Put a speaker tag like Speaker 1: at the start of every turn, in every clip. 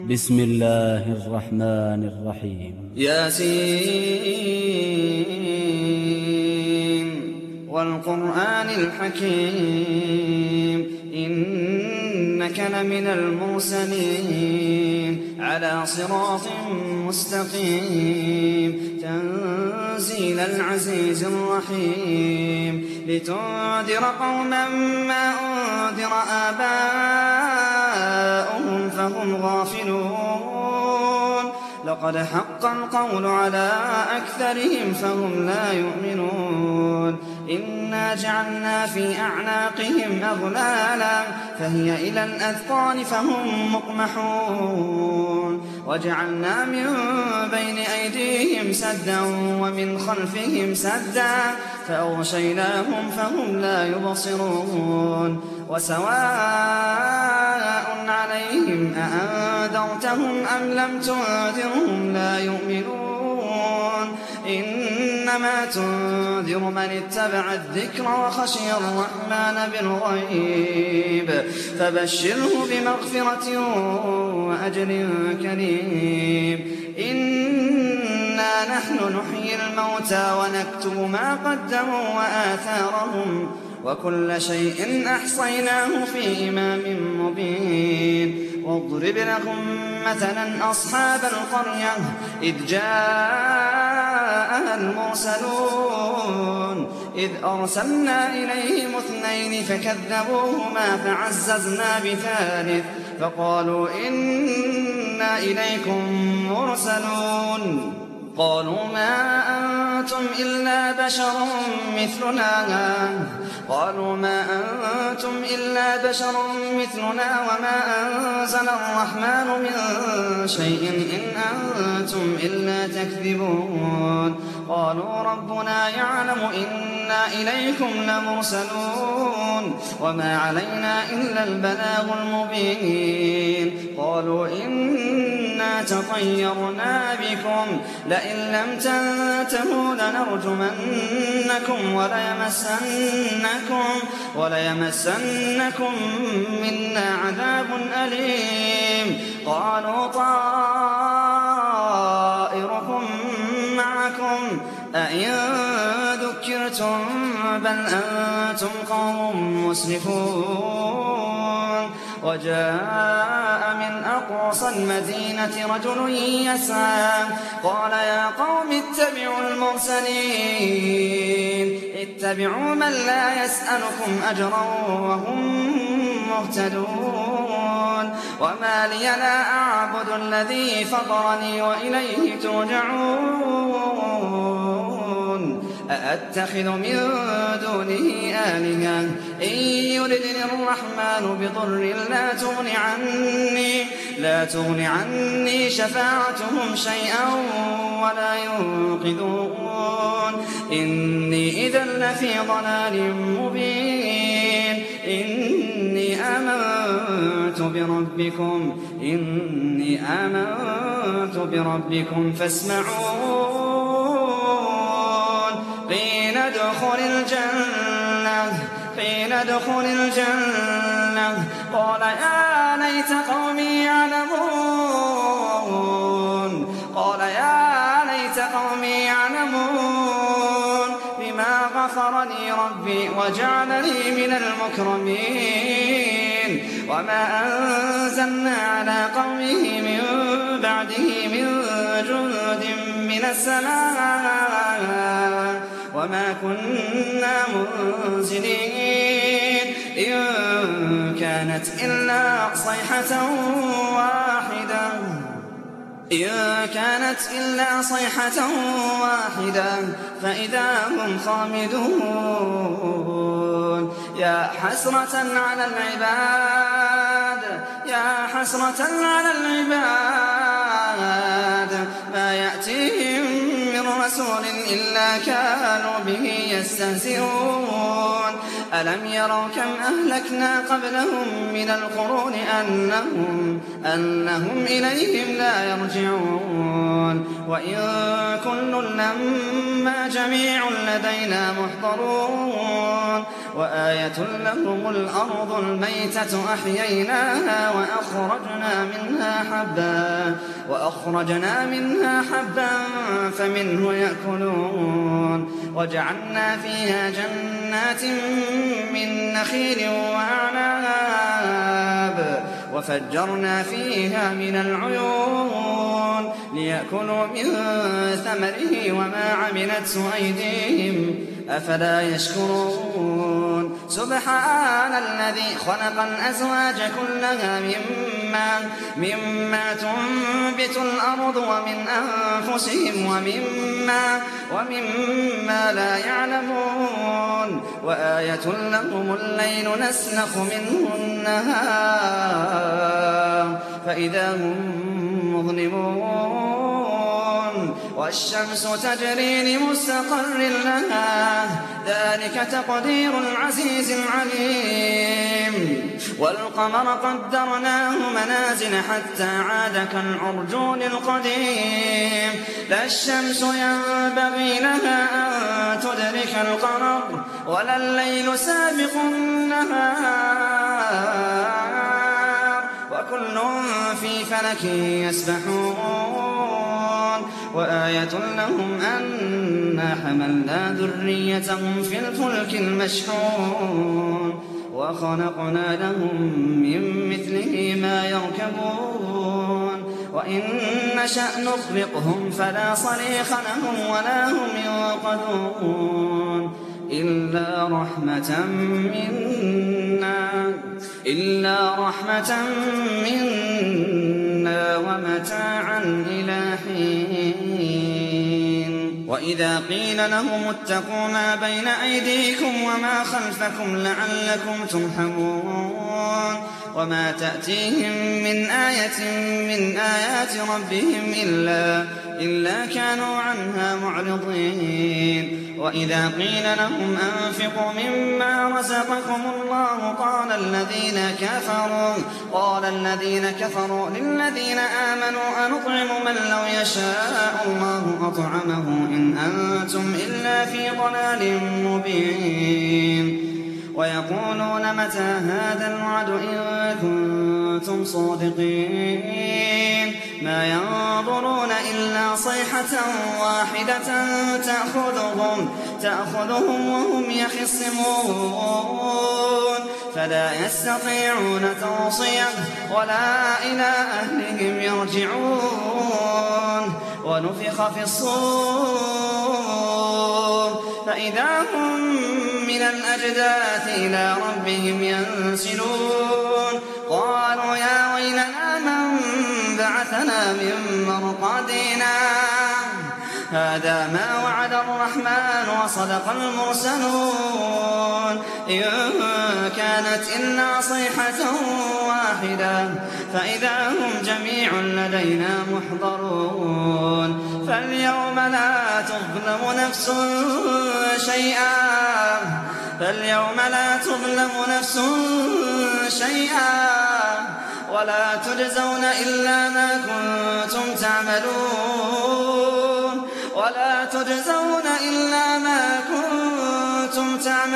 Speaker 1: بسم الله الرحمن الرحيم.
Speaker 2: ياسين والقرآن الحكيم إنك لمن المرسلين على صراط مستقيم تنزيل العزيز الرحيم لتنذر قوما ما أنذر آباؤهم فهم غافلون لقد حق القول على أكثرهم فهم لا يؤمنون إنا جعلنا في أعناقهم أغلالا فهي إلى الأذقان فهم مقمحون وجعلنا من بين أيديهم سدا ومن خلفهم سدا فأغشيناهم فهم لا يبصرون وسواء عليهم أأنذرتهم أم لم تنذرهم لا يؤمنون إنما تنذر من اتبع الذكر وخشي الرحمن بالغيب فبشره بمغفرة وأجر كريم إنا نحن نحيي الموتى ونكتب ما قدموا وآثارهم وكل شيء أحصيناه في إمام مبين واضرب لهم مثلا أصحاب القرية إذ جاءها المرسلون إذ أرسلنا إليهم اثنين فكذبوهما فعززنا بثالث فقالوا إنا إليكم مرسلون قالوا ما أنتم إلا بشر مثلنا وما أنزل الرحمن من شيء إن أنتم إلا تكذبون قالوا ربنا يعلم إنا إليكم لمرسلون وما علينا إلا البلاغ المبين قالوا إنا تطيرنا بكم لئن لم تنتهوا لنرجمنكم وليمسنكم منا عذاب أليم قالوا طائركم معكم أئن ذكرتم بل أنتم قوم مسرفون وجاء من أقصى المدينة رجل يسعى قال يا قوم اتبعوا المرسلين اتبعوا من لا يسألكم أجرا وهم مهتدون وما لي لا أعبد الذي فطرني وإليه ترجعون أأتخذ من دونه آلهة إن يردني الرحمن بضر لا تغن عني شفاعتهم شيئا ولا ينقذون إني إذا لفي ضلال مبين إني آمنت بربكم فاسمعون قيل ادخل الجنة قال يا ليت قومي يعلمون بما غفر لي ربي وجعلني من المكرمين وما أنزلنا على قومه من بعده من جند من السماء وما كنا منزلين إن كانت إلا صيحة واحدة فإذا هم خامدون يا حسرة على العباد ما يأتيهم من رسول إلا كانوا به يستهزئون ألم يروا كم أهلكنا قبلهم من القرون أنهم إليهم لا يرجعون وإن كل لما جميع لدينا محضرون وآية لهم الأرض الميتة أحييناها وأخرجنا منها حبا فمنه يأكلون وجعلنا فيها جنات من نخيل وأعناب وفجرنا فيها من العيون ليأكلوا من ثمره وما عملته أيديهم أفلا يشكرون سبحان الذي خلق الأزواج كلها مما تنبت الأرض ومن أنفسهم ومما لا يعلمون وآية لهم الليل نسلخ منه النهار فإذا هم مظلمون والشمس تجري لمستقر لها ذلك تقدير العزيز العليم والقمر قدرناه منازل حتى عاد كالعرجون القديم لا الشمس ينبغي لها أن تدرك القمر ولا الليل سابق النهار وكل في فلك يسبحون وآية لهم أنا حملنا ذريتهم في الفلك المشحون وخلقنا لهم من مثله ما يركبون وإن نشأ نغرقهم فلا صريخ لهم ولا هم ينقذون إلا رحمة منا ومتاعا إلى حين وإذا قيل لهم اتقوا ما بين أيديكم وما خلفكم لعلكم ترحمون وما تأتيهم من آية من آيات ربهم إلا كانوا عنها معرضين وإذا قيل لهم أنفقوا مما رزقكم الله قال الذين كفروا للذين آمنوا أنطعم من لو يشاء الله أطعمه إن أنتم إلا في ضلال مبين ويقولون متى هذا الوعد إن كنتم صادقين ما ينظرون إلا صيحة واحدة تأخذهم وهم يخصمون فلا يستطيعون توصية ولا إلى أهلهم يرجعون ونفخ في الصور فإذا هم من الأجداث إلى ربهم ينسلون قالوا يا ويلنا من بعثنا من مرقدنا هذا ما وعد الرحمن وصدق المرسلون إن كانت إلا صيحة واحدة فإذا هم جميع لدينا محضرون فاليوم لا تظلم نفس شيئا ولا تجزون إلا ما كنتم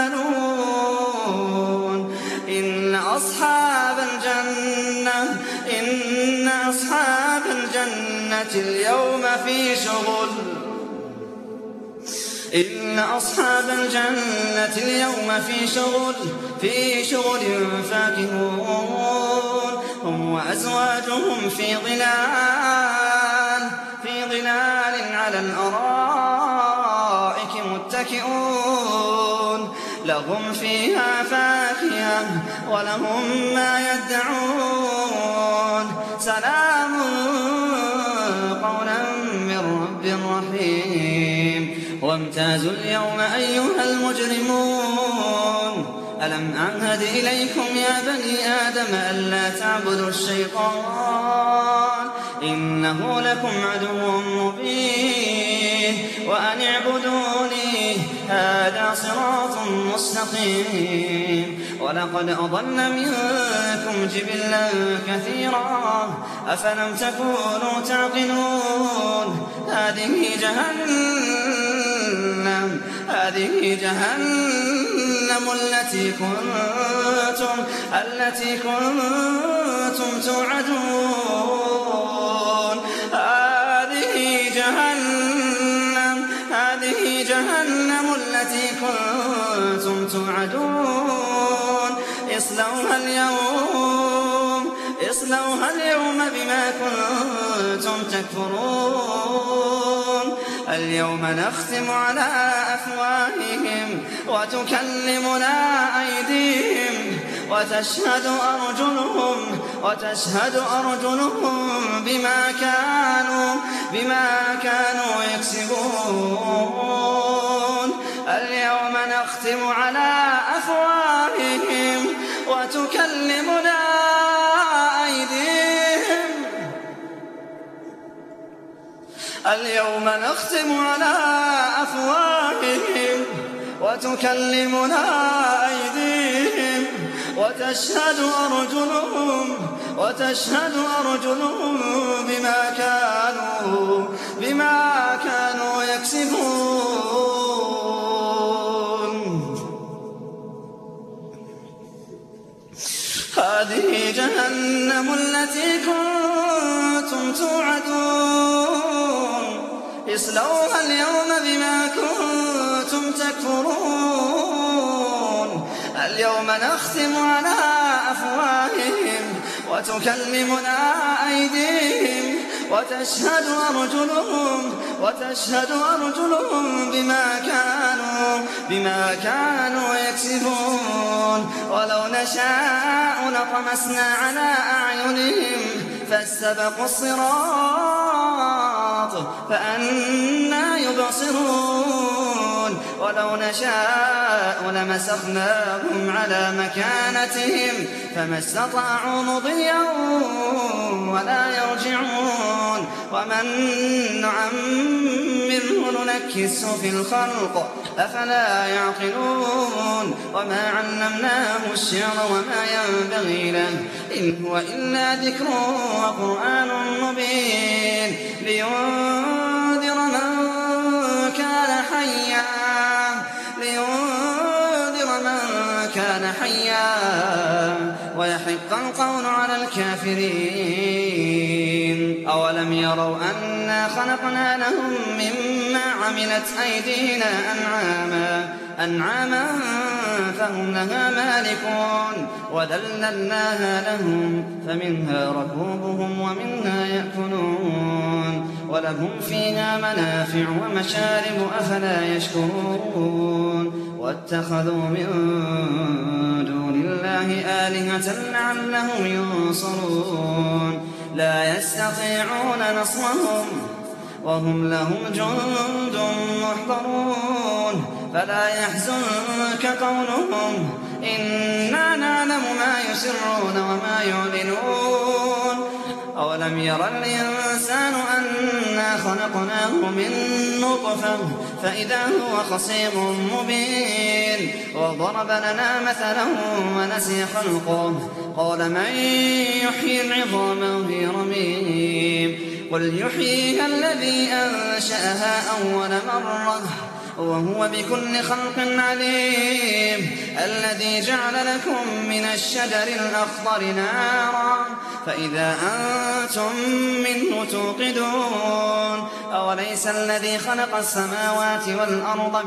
Speaker 2: تعملون إن أصحاب الجنة اليوم في شغل فاكهون هم وأزواجهم في ظلال على الأرائك متكئون لهم فيها فاكهة ولهم ما يدعون سلام قولا من رب رحيم وامتازوا اليوم أيها المجرمون ألم أعهد إليكم يا بني آدم ألا تعبدوا الشيطان إنه لكم عدو مبين وأن اعبدوني هذا صراط مستقيم ولقد أضل منكم جبلا كثيرا أفلم تكونوا تعقلون هذه جهنم جهنم التي كنتم توعدون. هذه جهنم التي كنتم توعدون. اصلوها اليوم بما كنتم تكفرون. اليوم نختم على أفواههم وتكلمنا أيديهم وتشهد أرجلهم بما كانوا يكسبون. اليوم نختم على أفواههم وتكلمنا أيديهم. اليوم نختم على أفواههم وتكلمنا أيديهم وتشهد أرجلهم بما كانوا يكسبون. هذه جهنم التي كنتم توعدون. اصلوها اليوم بما كنتم تكفرون. اليوم نختم على أفواههم وتكلمنا أيديهم وتشهد أرجلهم بما كانوا يكسبون. ولو نشاء لطمسنا على أعينهم فاستبقوا الصراط فأنى يبصرون. ولو نشاء لمسخناهم على مكانتهم فما استطاعوا مضيا ولا يرجعون. ومن نعمره ننكسه في الخلق أفلا يعقلون. وما علمناه الشعر وما ينبغي له إن هو إلا ذكر وقرآن مبين لينذر من كان حيا ويحق القول على الكافرين. أولم يروا أنا خلقنا لهم مما عملت أيدينا أنعاما فهم لها مالكون وذللناها لهم فمنها ركوبهم ومنها يأكلون ولهم فيها منافع ومشارب أفلا يشكرون. واتخذوا من دون الله آلهة لعلهم ينصرون. لا يستطيعون نصرهم وهم لهم جند محضرون. فلا يحزنك قولهم إنا نعلم ما يسرون وما يعلنون. أولم ير الإنسان أنا خلقناه من نطفة فإذا هو خصيم مبين. وضرب لنا مثلا ونسي خلقه قال من يحيي العظام وهي رميم قل يحييها الذي أنشأها أول مرة وهو بكل خلق عليم. الذي جعل لكم من الشجر الأخضر نارا فإذا أنتم منه توقدون. أوليس الذي خلق السماوات والأرض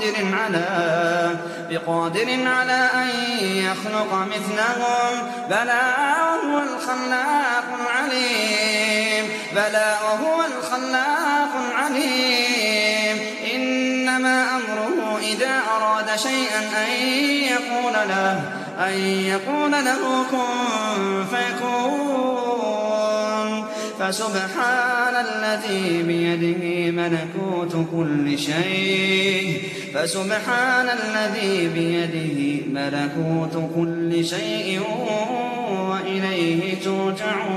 Speaker 2: بقادر على أن يخلق مثلهم بلى وهو الخلاق العليم. إنما أمره إذا أراد شيئا أن يقول له كن فيكون. فسبحان الذي بيده ملكوت كل شيء وإليه ترجعون.